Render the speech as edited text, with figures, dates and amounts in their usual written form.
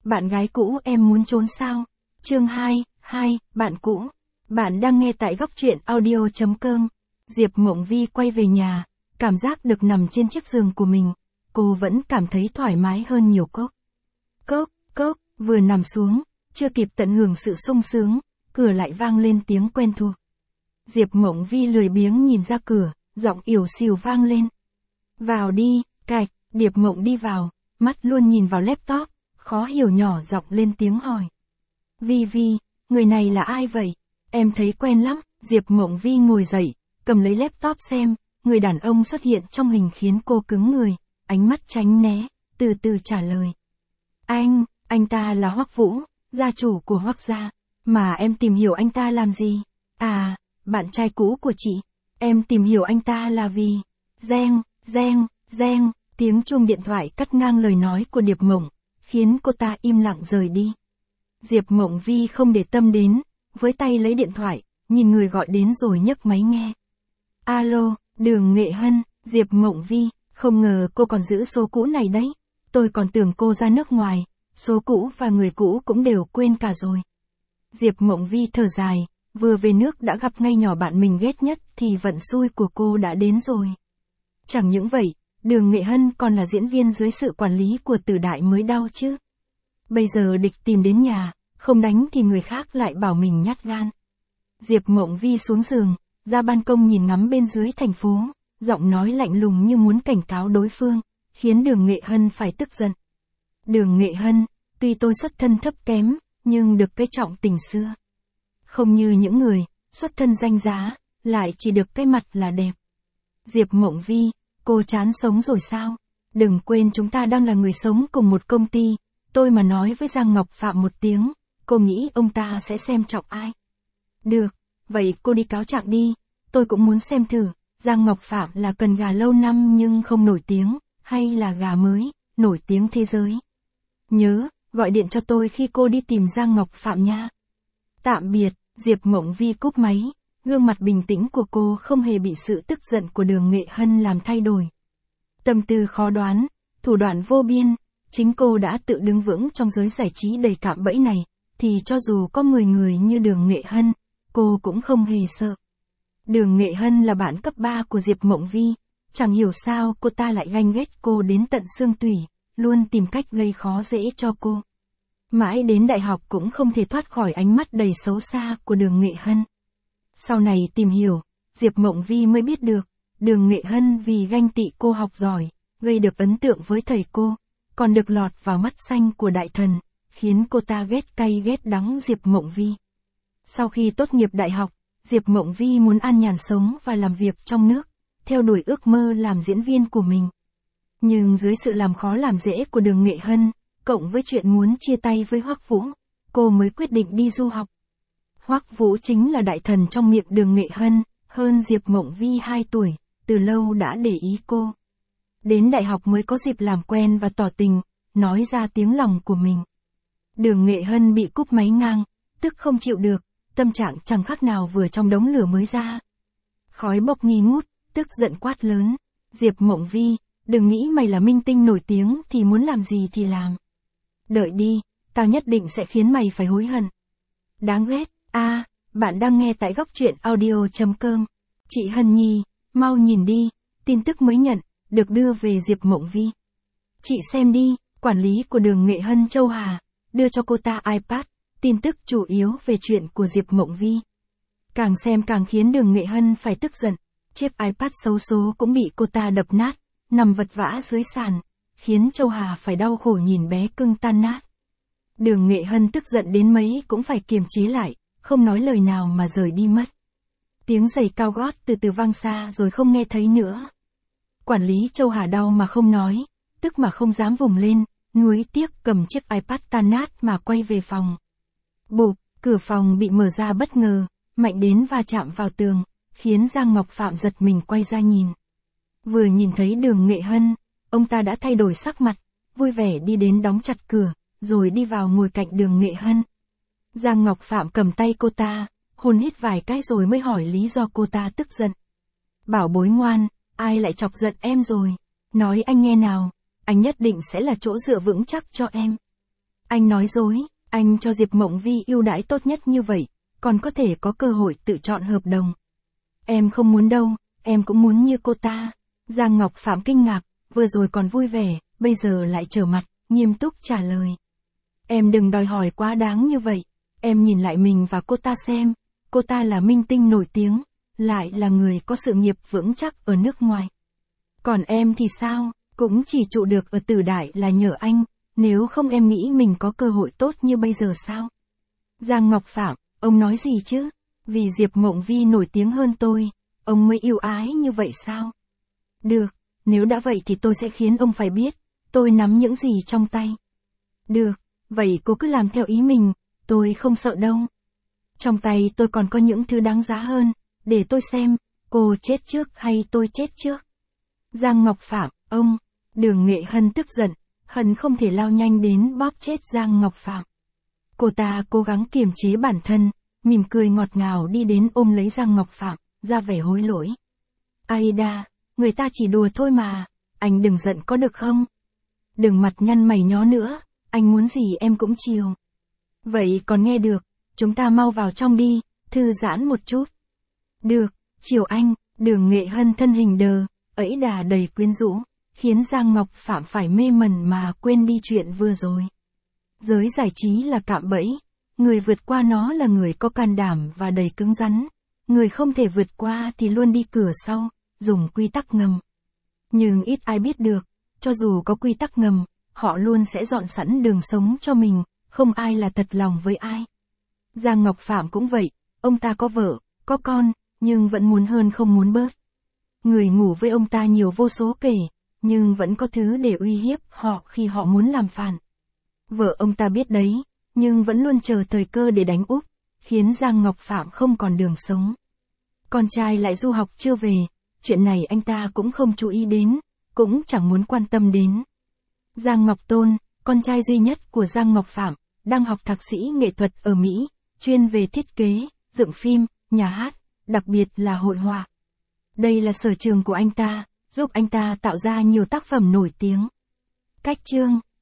bạn gái cũ em muốn trốn sao? Chương 2, bạn cũ. Bạn đang nghe tại góc truyện audio.com. Diệp Mộng Vi quay về nhà, cảm giác được nằm trên chiếc giường của mình, cô vẫn cảm thấy thoải mái hơn nhiều. Cốc, vừa nằm xuống, chưa kịp tận hưởng sự sung sướng, cửa lại vang lên tiếng quen thuộc. Diệp Mộng Vi lười biếng nhìn ra cửa, giọng ỉu xìu vang lên. Vào đi, cạch, Điệp Mộng đi vào, mắt luôn nhìn vào laptop, khó hiểu nhỏ giọng lên tiếng hỏi. Vi, người này là ai vậy? Em thấy quen lắm. Diệp Mộng Vi ngồi dậy, cầm lấy laptop xem, người đàn ông xuất hiện trong hình khiến cô cứng người, ánh mắt tránh né, từ từ trả lời. Anh ta là Hoắc Vũ, gia chủ của Hoắc gia, mà em tìm hiểu anh ta làm gì? À, bạn trai cũ của chị, em tìm hiểu anh ta là vì... Reng, tiếng chuông điện thoại cắt ngang lời nói của Điệp Mộng, khiến cô ta im lặng rời đi. Diệp Mộng Vi không để tâm đến, với tay lấy điện thoại, nhìn người gọi đến rồi nhấc máy nghe. Alo, Đường Nghệ Hân. Diệp Mộng Vi, không ngờ cô còn giữ số cũ này đấy, tôi còn tưởng cô ra nước ngoài, số cũ và người cũ cũng đều quên cả rồi. Diệp Mộng Vi thở dài, vừa về nước đã gặp ngay nhỏ bạn mình ghét nhất thì vận xui của cô đã đến rồi. Chẳng những vậy, Đường Nghệ Hân còn là diễn viên dưới sự quản lý của Tử Đại mới đau chứ. Bây giờ địch tìm đến nhà, không đánh thì người khác lại bảo mình nhát gan. Diệp Mộng Vi xuống giường, ra ban công nhìn ngắm bên dưới thành phố, giọng nói lạnh lùng như muốn cảnh cáo đối phương, khiến Đường Nghệ Hân phải tức giận. Đường Nghệ Hân, tuy tôi xuất thân thấp kém, nhưng được cái trọng tình xưa. Không như những người, xuất thân danh giá, lại chỉ được cái mặt là đẹp. Diệp Mộng Vi, cô chán sống rồi sao? Đừng quên chúng ta đang là người sống cùng một công ty, tôi mà nói với Giang Ngọc Phạm một tiếng, cô nghĩ ông ta sẽ xem trọng ai? Được, vậy cô đi cáo trạng đi, tôi cũng muốn xem thử, Giang Ngọc Phạm là cần gà lâu năm nhưng không nổi tiếng, hay là gà mới, nổi tiếng thế giới. Nhớ, gọi điện cho tôi khi cô đi tìm Giang Ngọc Phạm nha. Tạm biệt. Diệp Mộng Vi cúp máy, gương mặt bình tĩnh của cô không hề bị sự tức giận của Đường Nghệ Hân làm thay đổi. Tâm tư khó đoán, thủ đoạn vô biên, chính cô đã tự đứng vững trong giới giải trí đầy cạm bẫy này, thì cho dù có 10 người như Đường Nghệ Hân, cô cũng không hề sợ. Đường Nghệ Hân là bạn cấp 3 của Diệp Mộng Vi, chẳng hiểu sao cô ta lại ganh ghét cô đến tận xương tủy, luôn tìm cách gây khó dễ cho cô. Mãi đến đại học cũng không thể thoát khỏi ánh mắt đầy xấu xa của Đường Nghệ Hân. Sau này tìm hiểu, Diệp Mộng Vi mới biết được, Đường Nghệ Hân vì ganh tị cô học giỏi, gây được ấn tượng với thầy cô, còn được lọt vào mắt xanh của đại thần, khiến cô ta ghét cay ghét đắng Diệp Mộng Vi. Sau khi tốt nghiệp đại học, Diệp Mộng Vi muốn an nhàn sống và làm việc trong nước, theo đuổi ước mơ làm diễn viên của mình. Nhưng dưới sự làm khó làm dễ của Đường Nghệ Hân, cộng với chuyện muốn chia tay với Hoắc Vũ, cô mới quyết định đi du học. Hoắc Vũ chính là đại thần trong miệng Đường Nghệ Hân, hơn Diệp Mộng Vi 2 tuổi, từ lâu đã để ý cô. Đến đại học mới có dịp làm quen và tỏ tình, nói ra tiếng lòng của mình. Đường Nghệ Hân bị cúp máy ngang, tức không chịu được, tâm trạng chẳng khác nào vừa trong đống lửa mới ra. Khói bốc nghi ngút, tức giận quát lớn. Diệp Mộng Vi, đừng nghĩ mày là minh tinh nổi tiếng thì muốn làm gì thì làm. Đợi đi, tao nhất định sẽ khiến mày phải hối hận. Đáng ghét. Bạn đang nghe tại góc truyện audio.com. Chị Hân Nhi, mau nhìn đi, tin tức mới nhận, được đưa về Diệp Mộng Vi. Chị xem đi, quản lý của Đường Nghệ Hân Châu Hà, đưa cho cô ta iPad, tin tức chủ yếu về chuyện của Diệp Mộng Vi. Càng xem càng khiến Đường Nghệ Hân phải tức giận, chiếc iPad xấu số cũng bị cô ta đập nát, nằm vật vã dưới sàn, khiến Châu Hà phải đau khổ nhìn bé cưng tan nát. Đường Nghệ Hân tức giận đến mấy cũng phải kiềm chế lại, không nói lời nào mà rời đi mất. Tiếng giày cao gót từ từ vang xa rồi không nghe thấy nữa. Quản lý Châu Hà đau mà không nói, tức mà không dám vùng lên, nuối tiếc cầm chiếc iPad tan nát mà quay về phòng. Bụp, cửa phòng bị mở ra bất ngờ, mạnh đến va chạm vào tường, khiến Giang Ngọc Phạm giật mình quay ra nhìn. Vừa nhìn thấy Đường Nghệ Hân, ông ta đã thay đổi sắc mặt, vui vẻ đi đến đóng chặt cửa, rồi đi vào ngồi cạnh Đường Nghệ Hân. Giang Ngọc Phạm cầm tay cô ta, hôn hít vài cái rồi mới hỏi lý do cô ta tức giận. Bảo bối ngoan, ai lại chọc giận em rồi? Nói anh nghe nào, anh nhất định sẽ là chỗ dựa vững chắc cho em. Anh nói dối, anh cho Diệp Mộng Vi ưu đãi tốt nhất như vậy, còn có thể có cơ hội tự chọn hợp đồng. Em không muốn đâu, em cũng muốn như cô ta. Giang Ngọc Phạm kinh ngạc, vừa rồi còn vui vẻ, bây giờ lại trở mặt, nghiêm túc trả lời. Em đừng đòi hỏi quá đáng như vậy, em nhìn lại mình và cô ta xem, cô ta là minh tinh nổi tiếng, lại là người có sự nghiệp vững chắc ở nước ngoài. Còn em thì sao, cũng chỉ trụ được ở Tử Đại là nhờ anh, nếu không em nghĩ mình có cơ hội tốt như bây giờ sao? Giang Ngọc Phạm, ông nói gì chứ? Vì Diệp Mộng Vi nổi tiếng hơn tôi, ông mới yêu ái như vậy sao? Được, nếu đã vậy thì tôi sẽ khiến ông phải biết, tôi nắm những gì trong tay. Được, vậy cô cứ làm theo ý mình, tôi không sợ đâu. Trong tay tôi còn có những thứ đáng giá hơn, để tôi xem, cô chết trước hay tôi chết trước. Giang Ngọc Phạm, ông, Đường Nghệ Hân tức giận, hận không thể lao nhanh đến bóp chết Giang Ngọc Phạm. Cô ta cố gắng kiềm chế bản thân, mỉm cười ngọt ngào đi đến ôm lấy Giang Ngọc Phạm, ra vẻ hối lỗi. Aida, người ta chỉ đùa thôi mà, anh đừng giận có được không? Đừng mặt nhăn mày nhó nữa, anh muốn gì em cũng chiều. Vậy còn nghe được, chúng ta mau vào trong đi, thư giãn một chút. Được, chiều anh, Đường Nghệ Hân thân hình đờ, ấy đà đầy quyến rũ, khiến Giang Ngọc Phạm phải mê mẩn mà quên đi chuyện vừa rồi. Giới giải trí là cạm bẫy, người vượt qua nó là người có can đảm và đầy cứng rắn, người không thể vượt qua thì luôn đi cửa sau, dùng quy tắc ngầm. Nhưng ít ai biết được, cho dù có quy tắc ngầm, họ luôn sẽ dọn sẵn đường sống cho mình, không ai là thật lòng với ai. Giang Ngọc Phạm cũng vậy, ông ta có vợ, có con, nhưng vẫn muốn hơn không muốn bớt. Người ngủ với ông ta nhiều vô số kể, nhưng vẫn có thứ để uy hiếp họ khi họ muốn làm phản. Vợ ông ta biết đấy, nhưng vẫn luôn chờ thời cơ để đánh úp, khiến Giang Ngọc Phạm không còn đường sống. Con trai lại du học chưa về, chuyện này anh ta cũng không chú ý đến, cũng chẳng muốn quan tâm đến. Giang Ngọc Tôn, con trai duy nhất của Giang Ngọc Phạm, đang học thạc sĩ nghệ thuật ở Mỹ, chuyên về thiết kế, dựng phim, nhà hát, đặc biệt là hội họa. Đây là sở trường của anh ta, giúp anh ta tạo ra nhiều tác phẩm nổi tiếng. Cách chương